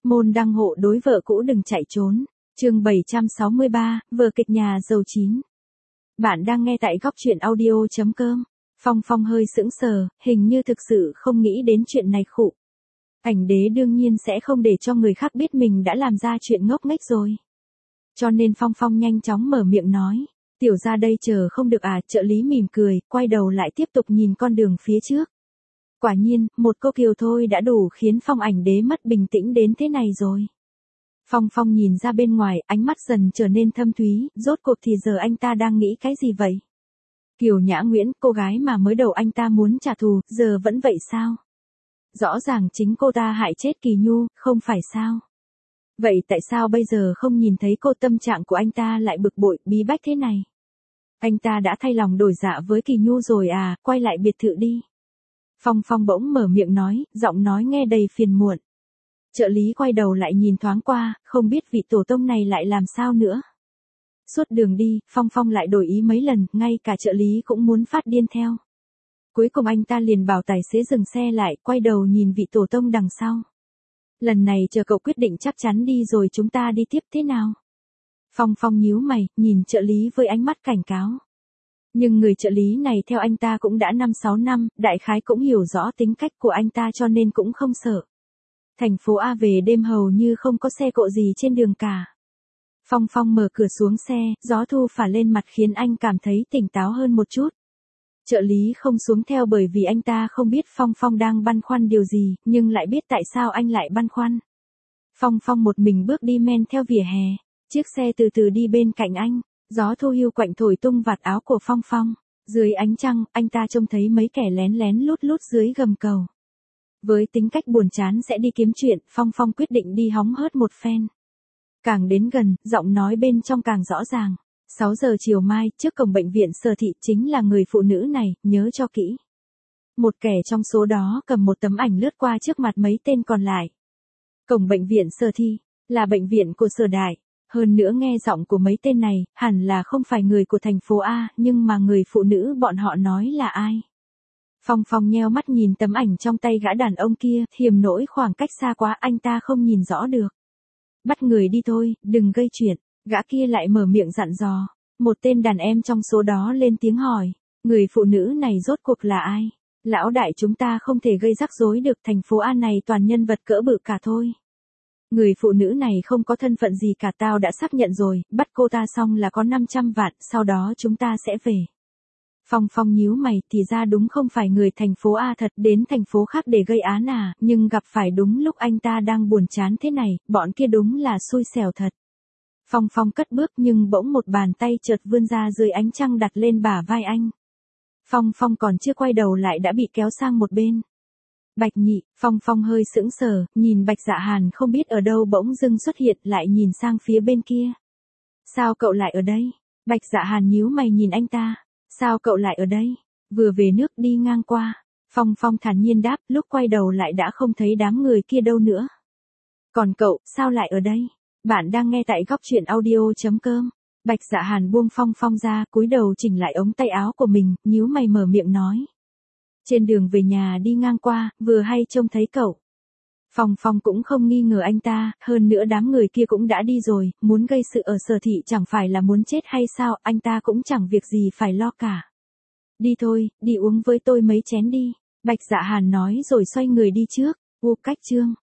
Môn đăng hộ đối vợ cũ đừng chạy trốn. Chương 763, vở kịch nhà giàu 9. Bạn đang nghe tại góc truyện audio.com. Phong Phong hơi sững sờ, hình như thực sự không nghĩ đến chuyện này khụ. Ảnh đế đương nhiên sẽ không để cho người khác biết mình đã làm ra chuyện ngốc nghếch rồi. Cho nên Phong Phong nhanh chóng mở miệng nói, tiểu ra đây chờ không được à, trợ lý mỉm cười, quay đầu lại tiếp tục nhìn con đường phía trước. Quả nhiên, một câu kiều thôi đã đủ khiến Phong ảnh đế mất bình tĩnh đến thế này rồi. Phong Phong nhìn ra bên ngoài, ánh mắt dần trở nên thâm thúy, rốt cuộc thì giờ anh ta đang nghĩ cái gì vậy? Kiều Nhã Nguyễn, cô gái mà mới đầu anh ta muốn trả thù, giờ vẫn vậy sao? Rõ ràng chính cô ta hại chết Kỳ Nhu, không phải sao? Vậy tại sao bây giờ không nhìn thấy cô, tâm trạng của anh ta lại bực bội, bí bách thế này? Anh ta đã thay lòng đổi dạ với Kỳ Nhu rồi à, quay lại biệt thự đi. Phong Phong bỗng mở miệng nói, giọng nói nghe đầy phiền muộn. Trợ lý quay đầu lại nhìn thoáng qua, không biết vị tổ tông này lại làm sao nữa. Suốt đường đi, Phong Phong lại đổi ý mấy lần, ngay cả trợ lý cũng muốn phát điên theo. Cuối cùng anh ta liền bảo tài xế dừng xe lại, quay đầu nhìn vị tổ tông đằng sau. Lần này chờ cậu quyết định chắc chắn đi rồi chúng ta đi tiếp thế nào? Phong Phong nhíu mày, nhìn trợ lý với ánh mắt cảnh cáo. Nhưng người trợ lý này theo anh ta cũng đã 5-6 năm, đại khái cũng hiểu rõ tính cách của anh ta cho nên cũng không sợ. Thành phố A về đêm hầu như không có xe cộ gì trên đường cả. Phong Phong mở cửa xuống xe, gió thu phả lên mặt khiến anh cảm thấy tỉnh táo hơn một chút. Trợ lý không xuống theo bởi vì anh ta không biết Phong Phong đang băn khoăn điều gì, nhưng lại biết tại sao anh lại băn khoăn. Phong Phong một mình bước đi men theo vỉa hè, chiếc xe từ từ đi bên cạnh anh, gió thu hiu quạnh thổi tung vạt áo của Phong Phong. Dưới ánh trăng, anh ta trông thấy mấy kẻ lén lén lút lút dưới gầm cầu. Với tính cách buồn chán sẽ đi kiếm chuyện, Phong Phong quyết định đi hóng hớt một phen. Càng đến gần, giọng nói bên trong càng rõ ràng. 6 giờ chiều mai, trước cổng bệnh viện Sở Thị chính là người phụ nữ này, nhớ cho kỹ. Một kẻ trong số đó cầm một tấm ảnh lướt qua trước mặt mấy tên còn lại. Cổng bệnh viện Sở Thị, là bệnh viện của Sở Đại. Hơn nữa nghe giọng của mấy tên này, hẳn là không phải người của thành phố A, nhưng mà người phụ nữ bọn họ nói là ai? Phong Phong nheo mắt nhìn tấm ảnh trong tay gã đàn ông kia, hiềm nỗi khoảng cách xa quá anh ta không nhìn rõ được. Bắt người đi thôi, đừng gây chuyện, gã kia lại mở miệng dặn dò. Một tên đàn em trong số đó lên tiếng hỏi, người phụ nữ này rốt cuộc là ai? Lão đại chúng ta không thể gây rắc rối được, thành phố A này toàn nhân vật cỡ bự cả thôi. Người phụ nữ này không có thân phận gì cả, tao đã xác nhận rồi, bắt cô ta xong là có 500 vạn, sau đó chúng ta sẽ về. Phong Phong nhíu mày, thì ra đúng không phải người thành phố A thật, đến thành phố khác để gây án à, nhưng gặp phải đúng lúc anh ta đang buồn chán thế này, bọn kia đúng là xui xẻo thật. Phong Phong cất bước nhưng bỗng một bàn tay chợt vươn ra dưới ánh trăng đặt lên bả vai anh. Phong Phong còn chưa quay đầu lại đã bị kéo sang một bên. Bạch Nhị, Phong Phong hơi sững sờ, nhìn Bạch Dạ Hàn không biết ở đâu bỗng dưng xuất hiện, lại nhìn sang phía bên kia. Sao cậu lại ở đây? Bạch Dạ Hàn nhíu mày nhìn anh ta. Sao cậu lại ở đây? Vừa về nước đi ngang qua. Phong Phong thản nhiên đáp, lúc quay đầu lại đã không thấy đám người kia đâu nữa. Còn cậu, sao lại ở đây? Bạn đang nghe tại góc truyện audio.com. Bạch Dạ Hàn buông Phong Phong ra, cúi đầu chỉnh lại ống tay áo của mình, nhíu mày mở miệng nói. Trên đường về nhà đi ngang qua, vừa hay trông thấy cậu. Phong Phong cũng không nghi ngờ anh ta, hơn nữa đám người kia cũng đã đi rồi, muốn gây sự ở Sở Thị chẳng phải là muốn chết hay sao, anh ta cũng chẳng việc gì phải lo cả. Đi thôi, đi uống với tôi mấy chén đi, Bạch Dạ Hàn nói rồi xoay người đi trước. Cách chương